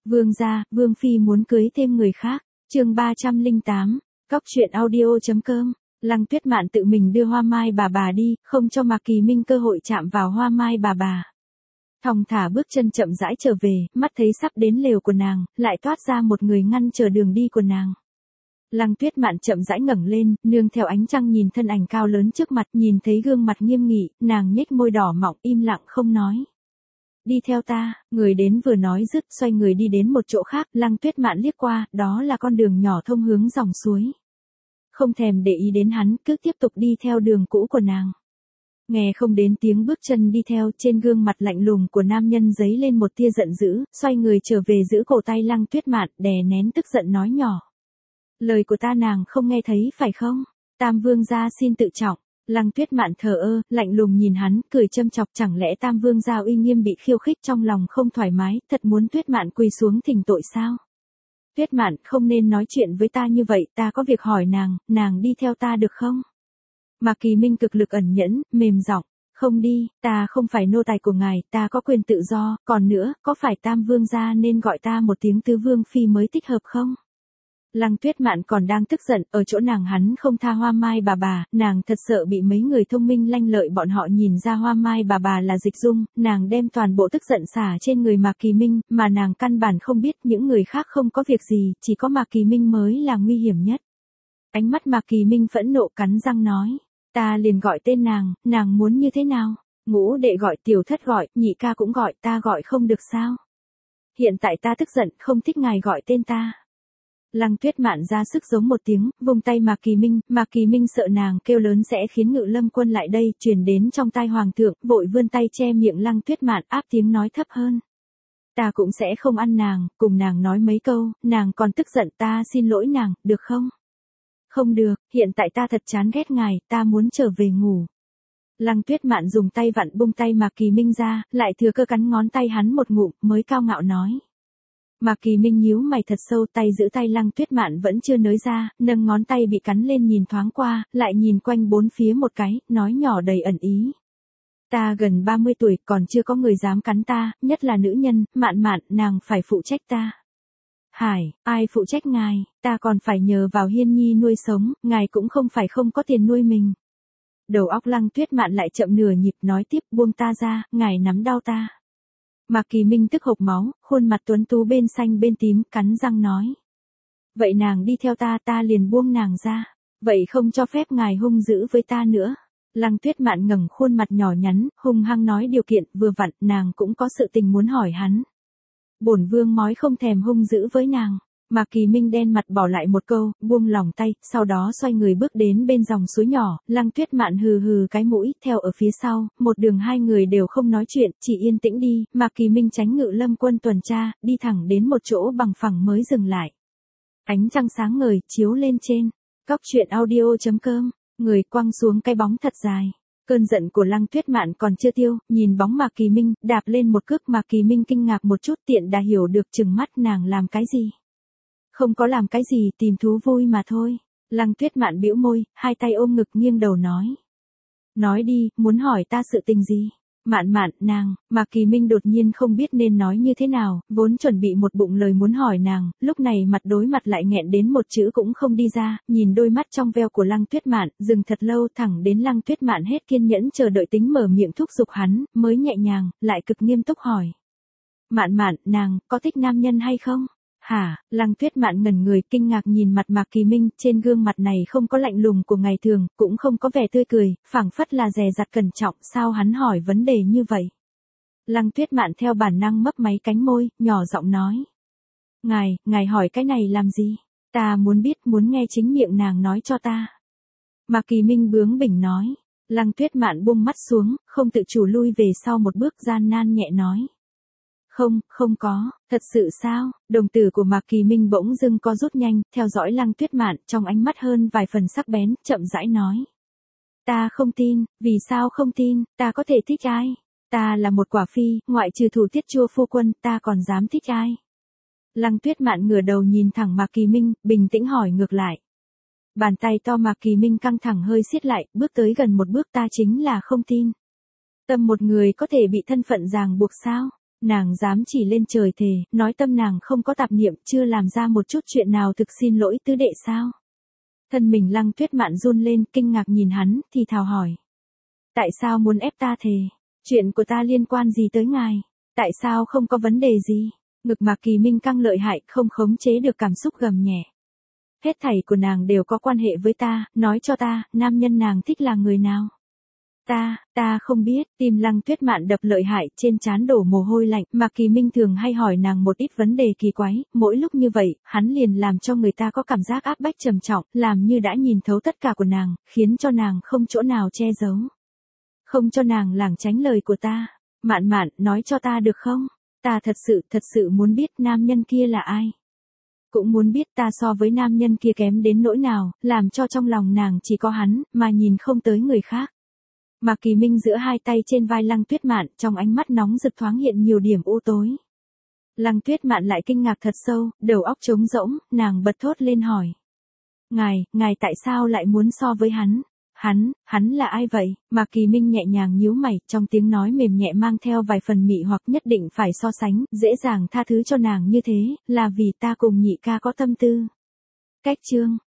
Vương gia, Vương Phi muốn cưới thêm người khác. Chương 308, Cóc truyện audio.com. Lăng Tuyết Mạn tự mình đưa Hoa Mai bà đi, không cho Mạc Kỳ Minh cơ hội chạm vào Hoa Mai bà. Thong thả bước chân chậm rãi trở về, mắt thấy sắp đến lều của nàng, lại toát ra một người ngăn chờ đường đi của nàng. Lăng Tuyết Mạn chậm rãi ngẩng lên, nương theo ánh trăng nhìn thân ảnh cao lớn trước mặt, nhìn thấy gương mặt nghiêm nghị, nàng nhếch môi đỏ mọng im lặng không nói. Đi theo ta, người đến vừa nói dứt xoay người đi đến một chỗ khác, Lăng Tuyết Mạn liếc qua, đó là con đường nhỏ thông hướng dòng suối. Không thèm để ý đến hắn, cứ tiếp tục đi theo đường cũ của nàng. Nghe không đến tiếng bước chân đi theo, trên gương mặt lạnh lùng của nam nhân giấy lên một tia giận dữ, xoay người trở về giữ cổ tay Lăng Tuyết Mạn, đè nén tức giận nói nhỏ. Lời của ta nàng không nghe thấy phải không? Tam vương gia xin tự trọng. Lăng Tuyết Mạn thờ ơ, lạnh lùng nhìn hắn, cười châm chọc, chẳng lẽ Tam vương gia uy nghiêm bị khiêu khích trong lòng không thoải mái, thật muốn Tuyết Mạn quỳ xuống thỉnh tội sao? Tuyết Mạn không nên nói chuyện với ta như vậy, ta có việc hỏi nàng đi theo ta được không? Mạc Kỳ Minh cực lực ẩn nhẫn, mềm giọng, không đi, ta không phải nô tài của ngài, ta có quyền tự do, còn nữa, có phải Tam vương gia nên gọi ta một tiếng Tứ vương phi mới thích hợp không? Lăng Tuyết Mạn còn đang tức giận, ở chỗ nàng hắn không tha Hoa Mai bà, nàng thật sợ bị mấy người thông minh lanh lợi bọn họ nhìn ra Hoa Mai bà là Dịch Dung, nàng đem toàn bộ tức giận xả trên người Mạc Kỳ Minh, mà nàng căn bản không biết những người khác không có việc gì, chỉ có Mạc Kỳ Minh mới là nguy hiểm nhất. Ánh mắt Mạc Kỳ Minh phẫn nộ cắn răng nói, ta liền gọi tên nàng muốn như thế nào? Ngũ đệ gọi, tiểu thất gọi, nhị ca cũng gọi, ta gọi không được sao? Hiện tại ta tức giận, không thích ngài gọi tên ta. Lăng Tuyết Mạn ra sức giống một tiếng, vung tay Mạc Kỳ Minh sợ nàng kêu lớn sẽ khiến Ngự Lâm Quân lại đây, truyền đến trong tai hoàng thượng, vội vươn tay che miệng Lăng Tuyết Mạn, áp tiếng nói thấp hơn. Ta cũng sẽ không ăn nàng, cùng nàng nói mấy câu, nàng còn tức giận, ta xin lỗi nàng, được không? Không được, hiện tại ta thật chán ghét ngài, ta muốn trở về ngủ. Lăng Tuyết Mạn dùng tay vặn bung tay Mạc Kỳ Minh ra, lại thừa cơ cắn ngón tay hắn một ngụm, mới cao ngạo nói. Mạc Kỳ Minh nhíu mày thật sâu, tay giữ tay Lăng Tuyết Mạn vẫn chưa nới ra, nâng ngón tay bị cắn lên nhìn thoáng qua, lại nhìn quanh bốn phía một cái, nói nhỏ đầy ẩn ý. Ta gần 30 tuổi, còn chưa có người dám cắn ta, nhất là nữ nhân, Mạn, nàng phải phụ trách ta. Hải, ai phụ trách ngài, ta còn phải nhờ vào Hiên Nhi nuôi sống, ngài cũng không phải không có tiền nuôi mình. Đầu óc Lăng Tuyết Mạn lại chậm nửa nhịp, nói tiếp, buông ta ra, ngài nắm đau ta. Mạc Kỳ Minh tức hộc máu, khuôn mặt tuấn tú bên xanh bên tím, cắn răng nói. Vậy nàng đi theo ta liền buông nàng ra. Vậy không cho phép ngài hung dữ với ta nữa. Lăng Tuyết Mạn ngẩng khuôn mặt nhỏ nhắn, hung hăng nói điều kiện, vừa vặn, nàng cũng có sự tình muốn hỏi hắn. Bổn vương mói không thèm hung dữ với nàng. Mạc Kỳ Minh đen mặt bỏ lại một câu, buông lòng tay, sau đó xoay người bước đến bên dòng suối nhỏ, Lăng Tuyết Mạn hừ cái mũi, theo ở phía sau, một đường hai người đều không nói chuyện, chỉ yên tĩnh đi, Mạc Kỳ Minh tránh Ngự Lâm Quân tuần tra, đi thẳng đến một chỗ bằng phẳng mới dừng lại. Ánh trăng sáng ngời, chiếu lên trên, Cóc truyện audio.com, người quăng xuống cái bóng thật dài. Cơn giận của Lăng Tuyết Mạn còn chưa tiêu, nhìn bóng Mạc Kỳ Minh, đạp lên một cước, Mạc Kỳ Minh kinh ngạc một chút, tiện đã hiểu được chừng mắt nàng làm cái gì. Không có làm cái gì, tìm thú vui mà thôi. Lăng Tuyết Mạn bĩu môi, hai tay ôm ngực nghiêng đầu nói. Nói đi, muốn hỏi ta sự tình gì? Mạn, nàng, Mạc Kỳ Minh đột nhiên không biết nên nói như thế nào, vốn chuẩn bị một bụng lời muốn hỏi nàng, lúc này mặt đối mặt lại nghẹn đến một chữ cũng không đi ra, nhìn đôi mắt trong veo của Lăng Tuyết Mạn, dừng thật lâu thẳng đến Lăng Tuyết Mạn hết kiên nhẫn chờ đợi tính mở miệng thúc giục hắn, mới nhẹ nhàng, lại cực nghiêm túc hỏi. Mạn, nàng, có thích nam nhân hay không? Hả, Lăng Tuyết Mạn ngẩn người kinh ngạc nhìn mặt Mạc Kỳ Minh, trên gương mặt này không có lạnh lùng của ngày thường, cũng không có vẻ tươi cười, phảng phất là dè dặt cẩn trọng, sao hắn hỏi vấn đề như vậy. Lăng Tuyết Mạn theo bản năng mấp máy cánh môi, nhỏ giọng nói. Ngài hỏi cái này làm gì? Ta muốn biết, muốn nghe chính miệng nàng nói cho ta. Mạc Kỳ Minh bướng bỉnh nói. Lăng Tuyết Mạn buông mắt xuống, không tự chủ lui về sau một bước, gian nan nhẹ nói. Không có, thật sự sao? Đồng tử của Mạc Kỳ Minh bỗng dưng co rút nhanh, theo dõi Lăng Tuyết Mạn, trong ánh mắt hơn vài phần sắc bén, chậm rãi nói. Ta không tin, vì sao không tin, ta có thể thích ai? Ta là một quả phi, ngoại trừ Thủ Tiết Chua phu quân, ta còn dám thích ai? Lăng Tuyết Mạn ngửa đầu nhìn thẳng Mạc Kỳ Minh, bình tĩnh hỏi ngược lại. Bàn tay to Mạc Kỳ Minh căng thẳng hơi siết lại, bước tới gần một bước, ta chính là không tin. Tâm một người có thể bị thân phận ràng buộc sao? Nàng dám chỉ lên trời thề, nói tâm nàng không có tạp niệm, chưa làm ra một chút chuyện nào, thực xin lỗi tứ đệ sao? Thân mình Lăng Tuyết Mạn run lên, kinh ngạc nhìn hắn, thì thào hỏi. Tại sao muốn ép ta thề? Chuyện của ta liên quan gì tới ngài? Tại sao không có vấn đề gì? Ngực Mạc Kỳ Minh căng lợi hại, không khống chế được cảm xúc gầm nhẹ. Hết thảy của nàng đều có quan hệ với ta, nói cho ta, nam nhân nàng thích là người nào? Ta không biết, tim Lăng Tuyết Mạn đập lợi hại, trên trán đổ mồ hôi lạnh, Mạc Kỳ Minh thường hay hỏi nàng một ít vấn đề kỳ quái, mỗi lúc như vậy, hắn liền làm cho người ta có cảm giác áp bách trầm trọng, làm như đã nhìn thấu tất cả của nàng, khiến cho nàng không chỗ nào che giấu. Không cho nàng lảng tránh lời của ta. Mạn Mạn, nói cho ta được không? Ta thật sự muốn biết nam nhân kia là ai. Cũng muốn biết ta so với nam nhân kia kém đến nỗi nào, làm cho trong lòng nàng chỉ có hắn, mà nhìn không tới người khác. Mạc Kỳ Minh giữa hai tay trên vai Lăng Tuyết Mạn, trong ánh mắt nóng rực thoáng hiện nhiều điểm u tối. Lăng Tuyết Mạn lại kinh ngạc thật sâu, đầu óc trống rỗng, nàng bật thốt lên hỏi. Ngài tại sao lại muốn so với hắn? Hắn là ai vậy? Mạc Kỳ Minh nhẹ nhàng nhíu mày, trong tiếng nói mềm nhẹ mang theo vài phần mị hoặc nhất định phải so sánh, dễ dàng tha thứ cho nàng như thế, là vì ta cùng nhị ca có tâm tư. Cách chương.